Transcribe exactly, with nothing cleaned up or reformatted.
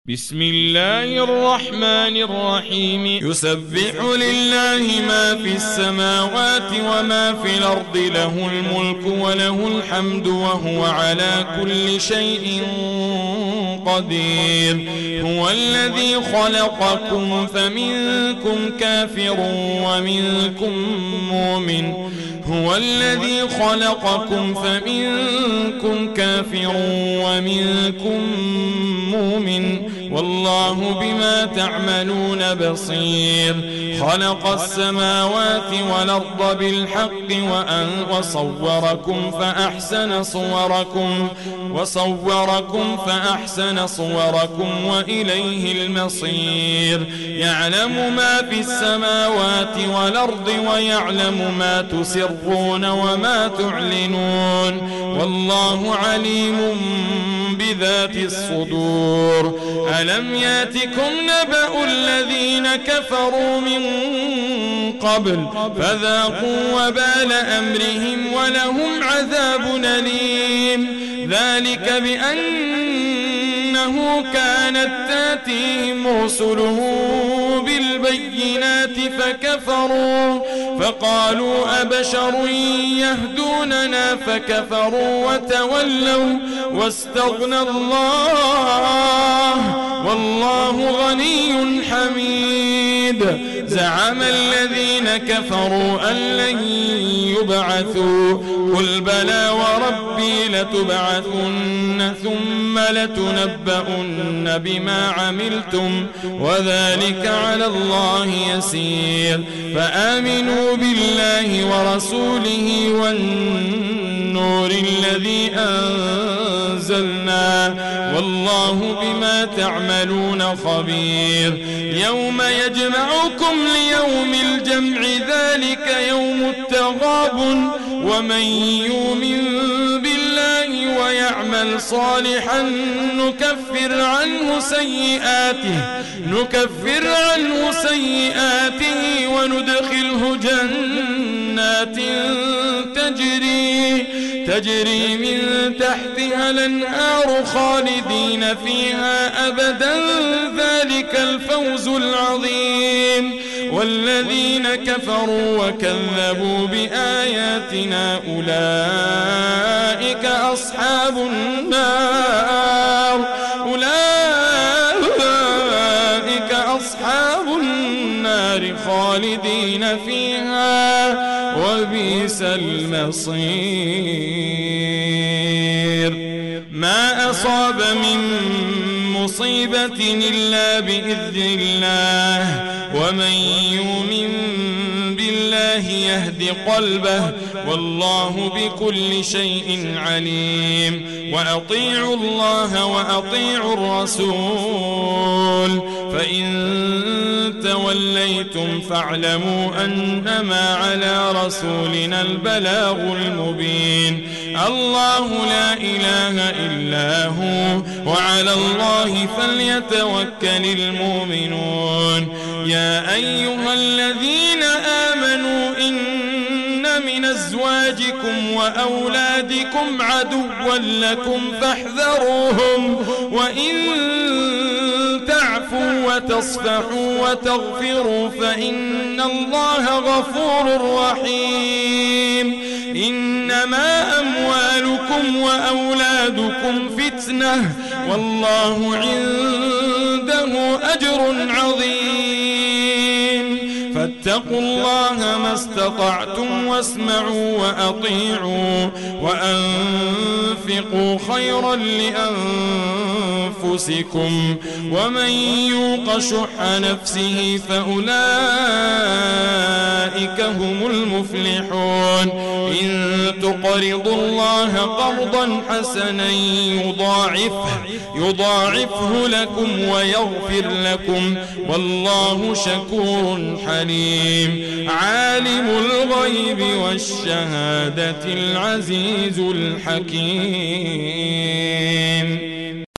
بسم الله الرحمن الرحيم يسبح لله ما في السماوات وما في الأرض له الملك وله الحمد وهو على كل شيء قدير هو الذي خلقكم فمنكم كافر ومنكم مؤمن هو الذي خلقكم فمنكم كافر ومنكم مؤمن والله بما تعملون بصير خلق السماوات والأرض بالحق وأن وصوركم فأحسن صوركم وصوركم فأحسن صوركم وإليه المصير يعلم ما في السماوات والأرض ويعلم ما تسرون وما تعلنون والله عليم بذات الصدور ألم ياتكم نبأ الذين كفروا من قبل فذاقوا وبال أمرهم ولهم عذاب أليم ذلك بأنه كانت تاتيهم رسله بالبينات فكفروا فقالوا أبشر يهدوننا فكفروا وتولوا واستغنى الله والله غني حميد زعم الذين كفروا أن لن يبعثوا قل بلى وربي لتبعثن ثم لتنبؤن بما عملتم وذلك على الله يسير فآمنوا بالله ورسوله والنور الذي أنزلنا والله بما تعملون خبير يوم يجمعكم ليوم الجمع ذلك يوم التغابن ومن يؤمن بالله ويعمل صالحا نكفر عنه سيئاته نكفر عنه سيئاته وندخله جنات تجري تجري من تحتها الأنهار خالدين فيها أبدا ذلك الفوز العظيم والذين كفروا وكذبوا بآياتنا أولئك أصحاب النار أولئك أصحاب النار خالدين فيها وبئس المصير ما أصاب من مصيبة إلا بإذن الله ومن يؤمن بالله يهد قلبه والله بكل شيء عليم وأطيعوا الله وأطيعوا الرسول فإن توليتم فاعلموا أنما على رسولنا البلاغ المبين الله لا إله إلا هو وعلى الله فليتوكل المؤمنون يا أيها الذين آمنوا إن من أزواجكم وأولادكم عدوا لكم فاحذروهم وإن تعفوا وتصفحوا وتغفروا فإن الله غفور رحيم إنما أموالكم وأولادكم فتنة والله عنده أجر عظيم فاتقوا الله ما استطعتم واسمعوا وأطيعوا وأنفقوا خيرا لأنفسكم ومن يوق شح نفسه فأولئك هم المفلحون إن تقرضوا الله قرضا حسنا يضاعفه يضاعفه لكم ويغفر لكم والله شكور حليم عالم الغيب والشهادة العزيز الحكيم